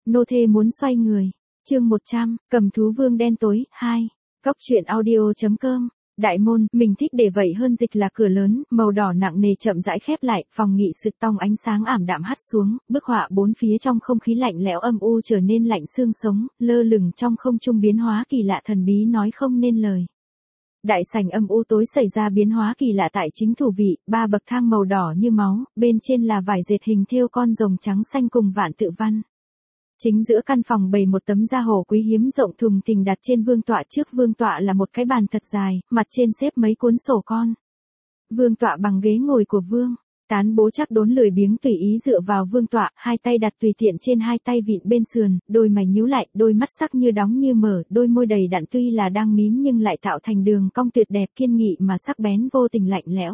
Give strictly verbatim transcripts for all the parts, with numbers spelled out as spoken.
Nô thê muốn xoay người. Chương một trăm, Cầm thú vương đen tối, hai. Góc truyện audio.com. Đại môn, mình thích để vậy hơn dịch là cửa lớn, màu đỏ nặng nề chậm rãi khép lại, phòng nghị sự tông ánh sáng ảm đạm hắt xuống, bức họa bốn phía trong không khí lạnh lẽo âm u trở nên lạnh xương sống, lơ lửng trong không trung biến hóa kỳ lạ thần bí nói không nên lời. Đại sảnh âm u tối xảy ra biến hóa kỳ lạ tại chính thủ vị, ba bậc thang màu đỏ như máu, bên trên là vải dệt hình thêu con rồng trắng xanh cùng vạn tự văn. Chính giữa căn phòng bày một tấm da hổ quý hiếm rộng thùng thình đặt trên vương tọa, trước vương tọa là một cái bàn thật dài, mặt trên xếp mấy cuốn sổ con. Vương tọa bằng ghế ngồi của vương, Tán Bố Trác Đốn lười biếng tùy ý dựa vào vương tọa, hai tay đặt tùy tiện trên hai tay vịn bên sườn, đôi mày nhíu lại, đôi mắt sắc như đóng như mở, đôi môi đầy đặn tuy là đang mím nhưng lại tạo thành đường cong tuyệt đẹp kiên nghị mà sắc bén vô tình lạnh lẽo.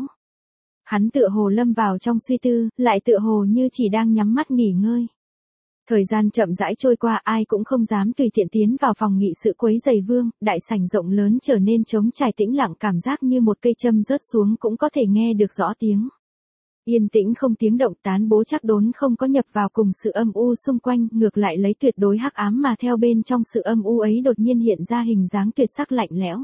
Hắn tựa hồ lâm vào trong suy tư, lại tựa hồ như chỉ đang nhắm mắt nghỉ ngơi. Thời gian chậm rãi trôi qua, ai cũng không dám tùy tiện tiến vào phòng nghị sự quấy rầy vương, đại sảnh rộng lớn trở nên trống trải tĩnh lặng, cảm giác như một cây châm rớt xuống cũng có thể nghe được rõ tiếng. Yên tĩnh không tiếng động, Tán Bố Trác Đốn không có nhập vào cùng sự âm u xung quanh, ngược lại lấy tuyệt đối hắc ám mà theo bên trong sự âm u ấy đột nhiên hiện ra hình dáng tuyệt sắc lạnh lẽo.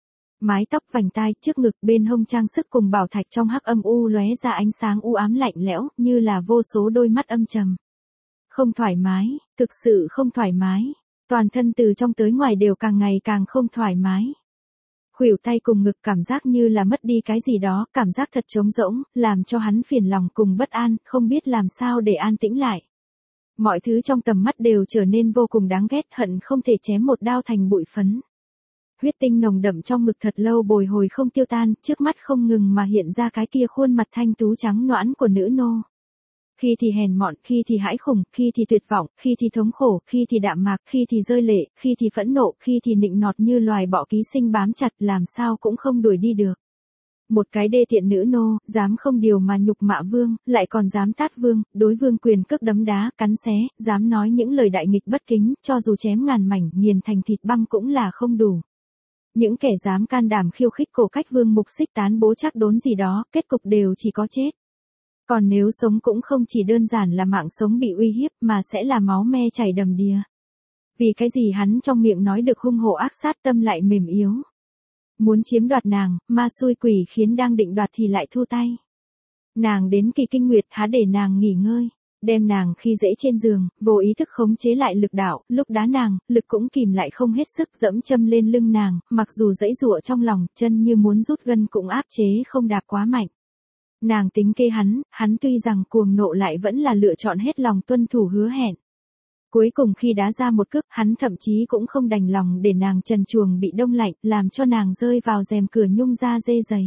Mái tóc, vành tai, trước ngực, bên hông trang sức cùng bảo thạch trong hắc âm u lóe ra ánh sáng u ám lạnh lẽo, như là vô số đôi mắt âm trầm. Không thoải mái, thực sự không thoải mái. Toàn thân từ trong tới ngoài đều càng ngày càng không thoải mái. Khuỷu tay cùng ngực cảm giác như là mất đi cái gì đó, cảm giác thật trống rỗng, làm cho hắn phiền lòng cùng bất an, không biết làm sao để an tĩnh lại. Mọi thứ trong tầm mắt đều trở nên vô cùng đáng ghét, hận không thể chém một đao thành bụi phấn. Huyết tinh nồng đậm trong ngực thật lâu bồi hồi không tiêu tan, trước mắt không ngừng mà hiện ra cái kia khuôn mặt thanh tú trắng nõn của nữ nô. Khi thì hèn mọn, khi thì hãi khủng, khi thì tuyệt vọng, khi thì thống khổ, khi thì đạm mạc, khi thì rơi lệ, khi thì phẫn nộ, khi thì nịnh nọt như loài bọ ký sinh bám chặt, làm sao cũng không đuổi đi được. Một cái đê tiện nữ nô, dám không điều mà nhục mạ vương, lại còn dám tát vương, đối vương quyền cước đấm đá, cắn xé, dám nói những lời đại nghịch bất kính, cho dù chém ngàn mảnh, nghiền thành thịt băm cũng là không đủ. Những kẻ dám can đảm khiêu khích cổ cách vương mục xích Tán Bố Trác Đốn gì đó, kết cục đều chỉ có chết. Còn nếu sống cũng không chỉ đơn giản là mạng sống bị uy hiếp mà sẽ là máu me chảy đầm đìa. Vì cái gì hắn trong miệng nói được hung hổ ác sát, tâm lại mềm yếu. Muốn chiếm đoạt nàng, ma xui quỷ khiến đang định đoạt thì lại thu tay. Nàng đến kỳ kinh nguyệt há để nàng nghỉ ngơi, đem nàng khi dễ trên giường, vô ý thức khống chế lại lực đạo, lúc đá nàng, lực cũng kìm lại không hết sức, dẫm châm lên lưng nàng, mặc dù dãy giụa trong lòng, chân như muốn rút gân cũng áp chế không đạp quá mạnh. Nàng tính kê hắn, hắn tuy rằng cuồng nộ lại vẫn là lựa chọn hết lòng tuân thủ hứa hẹn. Cuối cùng khi đá ra một cước, hắn thậm chí cũng không đành lòng để nàng trần truồng bị đông lạnh, làm cho nàng rơi vào rèm cửa nhung da dê dày.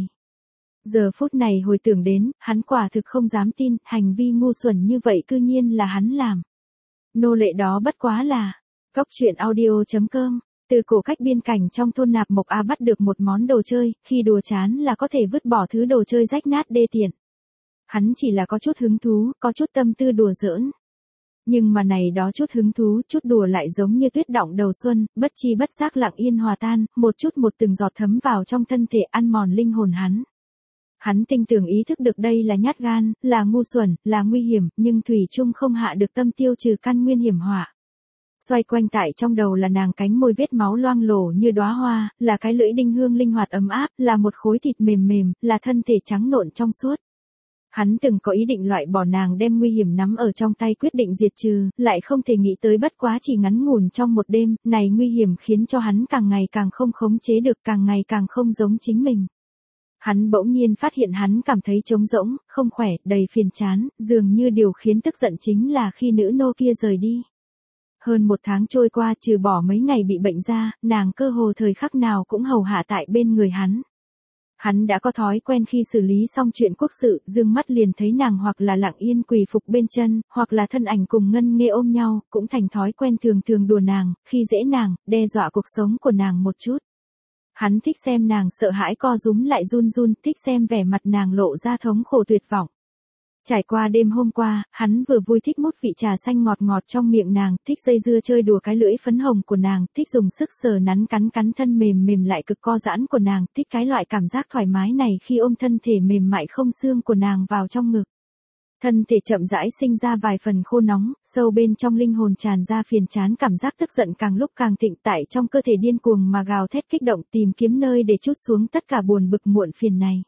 Giờ phút này hồi tưởng đến, hắn quả thực không dám tin, hành vi ngu xuẩn như vậy cư nhiên là hắn làm. Nô lệ đó bất quá là, góc truyện audio.com. Từ cổ cách biên cảnh trong thôn Nạp Mộc A bắt được một món đồ chơi, khi đùa chán là có thể vứt bỏ thứ đồ chơi rách nát đê tiện. Hắn chỉ là có chút hứng thú, có chút tâm tư đùa giỡn. Nhưng mà này đó chút hứng thú, chút đùa lại giống như tuyết đọng đầu xuân, bất chi bất giác lặng yên hòa tan, một chút một từng giọt thấm vào trong thân thể ăn mòn linh hồn hắn. Hắn tinh tường ý thức được đây là nhát gan, là ngu xuẩn, là nguy hiểm, nhưng thủy chung không hạ được tâm tiêu trừ căn nguyên hiểm họa. Xoay quanh tại trong đầu là nàng cánh môi vết máu loang lổ như đóa hoa, là cái lưỡi đinh hương linh hoạt ấm áp, là một khối thịt mềm mềm, là thân thể trắng nộn trong suốt. Hắn từng có ý định loại bỏ nàng đem nguy hiểm nắm ở trong tay quyết định diệt trừ, lại không thể nghĩ tới bất quá chỉ ngắn ngủn trong một đêm, này nguy hiểm khiến cho hắn càng ngày càng không khống chế được, càng ngày càng không giống chính mình. Hắn bỗng nhiên phát hiện hắn cảm thấy trống rỗng, không khỏe, đầy phiền chán, dường như điều khiến tức giận chính là khi nữ nô kia rời đi. Hơn một tháng trôi qua, trừ bỏ mấy ngày bị bệnh ra, nàng cơ hồ thời khắc nào cũng hầu hạ tại bên người hắn. Hắn đã có thói quen khi xử lý xong chuyện quốc sự, dương mắt liền thấy nàng hoặc là lặng yên quỳ phục bên chân, hoặc là thân ảnh cùng Ngân Nghê ôm nhau, cũng thành thói quen thường thường đùa nàng, khi dễ nàng, đe dọa cuộc sống của nàng một chút. Hắn thích xem nàng sợ hãi co rúm lại run run, thích xem vẻ mặt nàng lộ ra thống khổ tuyệt vọng. Trải qua đêm hôm qua, hắn vừa vui thích mút vị trà xanh ngọt ngọt trong miệng nàng, thích dây dưa chơi đùa cái lưỡi phấn hồng của nàng, thích dùng sức sờ nắn cắn cắn thân mềm mềm lại cực co giãn của nàng, thích cái loại cảm giác thoải mái này khi ôm thân thể mềm mại không xương của nàng vào trong ngực. Thân thể chậm rãi sinh ra vài phần khô nóng, sâu bên trong linh hồn tràn ra phiền chán, cảm giác tức giận càng lúc càng thịnh tại trong cơ thể, điên cuồng mà gào thét kích động tìm kiếm nơi để trút xuống tất cả buồn bực muộn phiền này.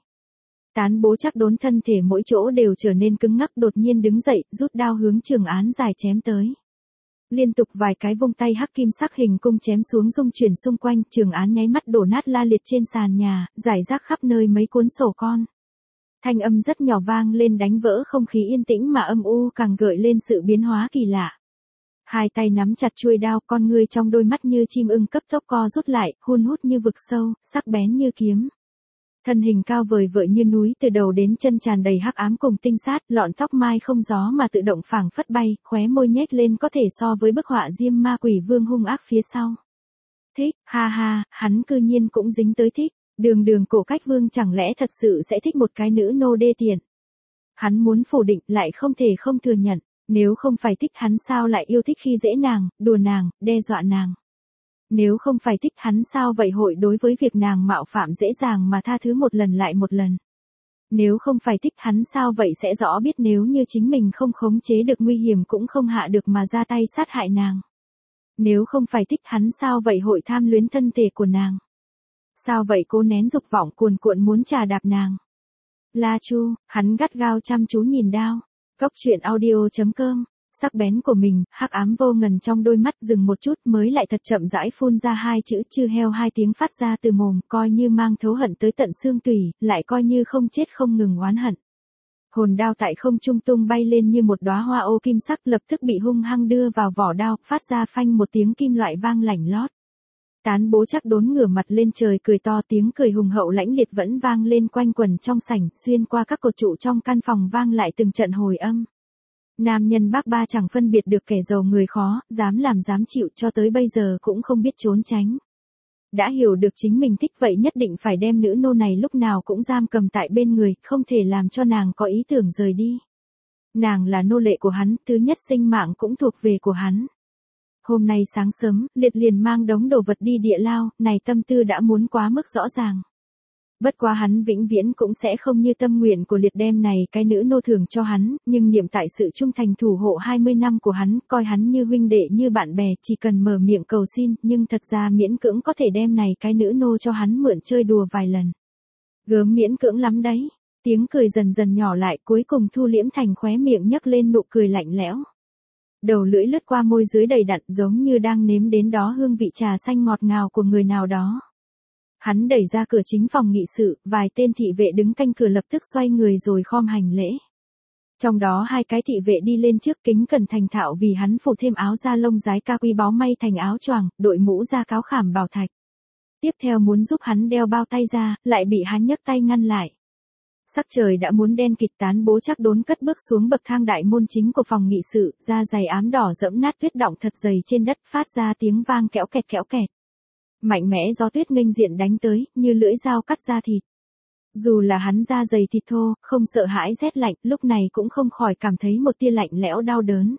Tán Bố Trác Đốn thân thể mỗi chỗ đều trở nên cứng ngắc, đột nhiên đứng dậy, rút đao hướng Trường Án dài chém tới. Liên tục vài cái vung tay hắc kim sắc hình cung chém xuống rung chuyển xung quanh, Trường Án nháy mắt đổ nát la liệt trên sàn nhà, rải rác khắp nơi mấy cuốn sổ con. Thanh âm rất nhỏ vang lên đánh vỡ không khí yên tĩnh mà âm u càng gợi lên sự biến hóa kỳ lạ. Hai tay nắm chặt chuôi đao, con ngươi trong đôi mắt như chim ưng cấp tốc co rút lại, hun hút như vực sâu, sắc bén như kiếm. Thân hình cao vời vợi như núi, từ đầu đến chân tràn đầy hắc ám cùng tinh sát, lọn tóc mai không gió mà tự động phảng phất bay, khóe môi nhếch lên có thể so với bức họa diêm ma quỷ vương hung ác phía sau. Thích, ha ha, hắn cư nhiên cũng dính tới thích. Đường đường Cổ Cách Vương chẳng lẽ thật sự sẽ thích một cái nữ nô đê tiện. Hắn muốn phủ định lại không thể không thừa nhận, nếu không phải thích hắn sao lại yêu thích khi dễ nàng, đùa nàng, đe dọa nàng. Nếu không phải thích hắn sao vậy hội đối với việc nàng mạo phạm dễ dàng mà tha thứ một lần lại một lần. Nếu không phải thích hắn sao vậy sẽ rõ biết nếu như chính mình không khống chế được nguy hiểm cũng không hạ được mà ra tay sát hại nàng. Nếu không phải thích hắn sao vậy hội tham luyến thân thể của nàng. Sao vậy cố nén dục vọng cuồn cuộn muốn trà đạp nàng. La Chu, hắn gắt gao chăm chú nhìn đao. Góc truyện audio chấm com, sắc bén của mình, hắc ám vô ngần trong đôi mắt dừng một chút mới lại thật chậm rãi phun ra hai chữ chư heo, hai tiếng phát ra từ mồm, coi như mang thấu hận tới tận xương tủy, lại coi như không chết không ngừng oán hận. Hồn đao tại không trung tung bay lên như một đóa hoa ô kim sắc, lập tức bị hung hăng đưa vào vỏ đao, phát ra phanh một tiếng kim loại vang lảnh lót. Tán Bố Trác Đốn ngửa mặt lên trời cười to, tiếng cười hùng hậu lãnh liệt vẫn vang lên quanh quẩn trong sảnh, xuyên qua các cột trụ trong căn phòng vang lại từng trận hồi âm. Nam nhân bác ba chẳng phân biệt được kẻ giàu người khó, dám làm dám chịu, cho tới bây giờ cũng không biết trốn tránh. Đã hiểu được chính mình thích vậy nhất định phải đem nữ nô này lúc nào cũng giam cầm tại bên người, không thể làm cho nàng có ý tưởng rời đi. Nàng là nô lệ của hắn, thứ nhất sinh mạng cũng thuộc về của hắn. Hôm nay sáng sớm, Liệt liền mang đống đồ vật đi địa lao, này tâm tư đã muốn quá mức rõ ràng. Bất quá hắn vĩnh viễn cũng sẽ không như tâm nguyện của Liệt đem này cái nữ nô thường cho hắn, nhưng niệm tại sự trung thành thủ hộ hai mươi năm của hắn, coi hắn như huynh đệ như bạn bè, chỉ cần mở miệng cầu xin, nhưng thật ra miễn cưỡng có thể đem này cái nữ nô cho hắn mượn chơi đùa vài lần. Gớm miễn cưỡng lắm đấy, tiếng cười dần dần nhỏ lại cuối cùng thu liễm thành khóe miệng nhấc lên nụ cười lạnh lẽo. Đầu lưỡi lướt qua môi dưới đầy đặn giống như đang nếm đến đó hương vị trà xanh ngọt ngào của người nào đó. Hắn đẩy ra cửa chính phòng nghị sự, vài tên thị vệ đứng canh cửa lập tức xoay người rồi khom hành lễ. Trong đó hai cái thị vệ đi lên trước kính cẩn thành thạo vì hắn phủ thêm áo da lông dái ca quý báu may thành áo choàng, đội mũ da cáo khảm bảo thạch. Tiếp theo muốn giúp hắn đeo bao tay ra, lại bị hắn nhấc tay ngăn lại. Sắc trời đã muốn đen kịt, Tán Bố Trác Đốn cất bước xuống bậc thang đại môn chính của phòng nghị sự, da dày ám đỏ dẫm nát tuyết đọng thật dày trên đất, phát ra tiếng vang kẽo kẹt kẽo kẹt. Mạnh mẽ gió tuyết nghênh diện đánh tới, như lưỡi dao cắt da thịt. Dù là hắn da dày thịt thô, không sợ hãi rét lạnh, lúc này cũng không khỏi cảm thấy một tia lạnh lẽo đau đớn.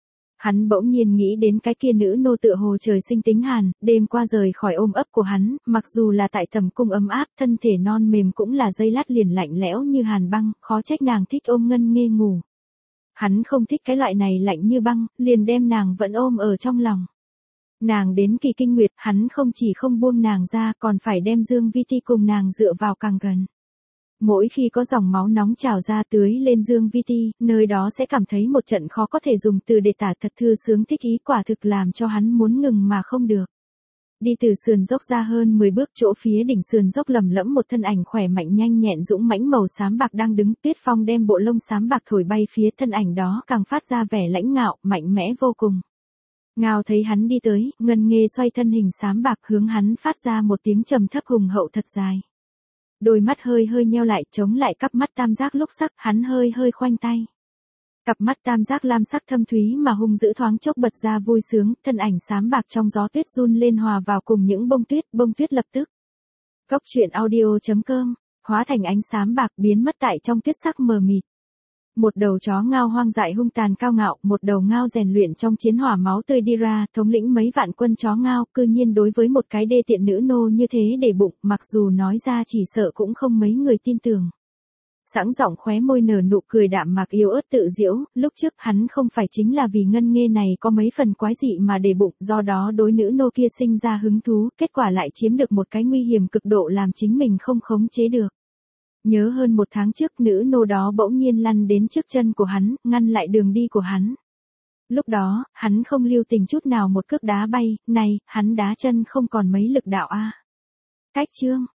Hắn bỗng nhiên nghĩ đến cái kia nữ nô tựa hồ trời sinh tính hàn, đêm qua rời khỏi ôm ấp của hắn, mặc dù là tại tầm cung ấm áp, thân thể non mềm cũng là giây lát liền lạnh lẽo như hàn băng, khó trách nàng thích ôm Ngân Nghê ngủ. Hắn không thích cái loại này lạnh như băng, liền đem nàng vẫn ôm ở trong lòng. Nàng đến kỳ kinh nguyệt, hắn không chỉ không buông nàng ra còn phải đem Dương Vi Ti cùng nàng dựa vào càng gần. Mỗi khi có dòng máu nóng trào ra tưới lên Dương Vi Ti, nơi đó sẽ cảm thấy một trận khó có thể dùng từ để tả, thật thư sướng thích ý, quả thực làm cho hắn muốn ngừng mà không được. Đi từ sườn dốc ra hơn mười bước, chỗ phía đỉnh sườn dốc lầm lẫm một thân ảnh khỏe mạnh nhanh nhẹn dũng mãnh màu xám bạc đang đứng, tuyết phong đem bộ lông xám bạc thổi bay phía thân ảnh đó càng phát ra vẻ lãnh ngạo, mạnh mẽ vô cùng. Ngao thấy hắn đi tới, Ngân Nghê xoay thân hình xám bạc hướng hắn phát ra một tiếng trầm thấp hùng hậu thật dài. Đôi mắt hơi hơi nheo lại, chống lại cặp mắt tam giác lúc sắc, hắn hơi hơi khoanh tay. Cặp mắt tam giác lam sắc thâm thúy mà hung dữ thoáng chốc bật ra vui sướng, thân ảnh xám bạc trong gió tuyết run lên hòa vào cùng những bông tuyết, bông tuyết lập tức. Góc truyện audio chấm com, hóa thành ánh xám bạc biến mất tại trong tuyết sắc mờ mịt. Một đầu chó ngao hoang dại hung tàn cao ngạo, một đầu ngao rèn luyện trong chiến hỏa máu tươi đi ra, thống lĩnh mấy vạn quân chó ngao, cư nhiên đối với một cái đê tiện nữ nô như thế để bụng, mặc dù nói ra chỉ sợ cũng không mấy người tin tưởng. Sẵn giọng khóe môi nở nụ cười đạm mạc yếu ớt tự giễu, lúc trước hắn không phải chính là vì ngân nghê này có mấy phần quái dị mà để bụng, do đó đối nữ nô kia sinh ra hứng thú, kết quả lại chiếm được một cái nguy hiểm cực độ làm chính mình không khống chế được. Nhớ hơn một tháng trước nữ nô đó bỗng nhiên lăn đến trước chân của hắn, ngăn lại đường đi của hắn. Lúc đó, hắn không lưu tình chút nào một cước đá bay, này, hắn đá chân không còn mấy lực đạo a. Cách chương